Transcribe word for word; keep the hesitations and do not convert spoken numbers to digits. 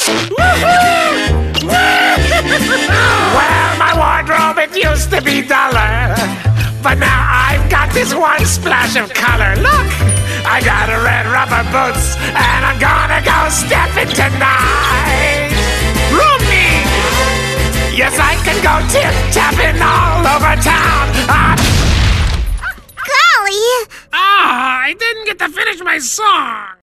Well, my wardrobe, it used to be duller, but now I've got this one splash of color. Look, I got a red rubber boots, and I'm gonna go stepping tonight. Roomie! Yes, I can go tip-tapping all over town. Ah, Golly! ah, I didn't get to finish my song.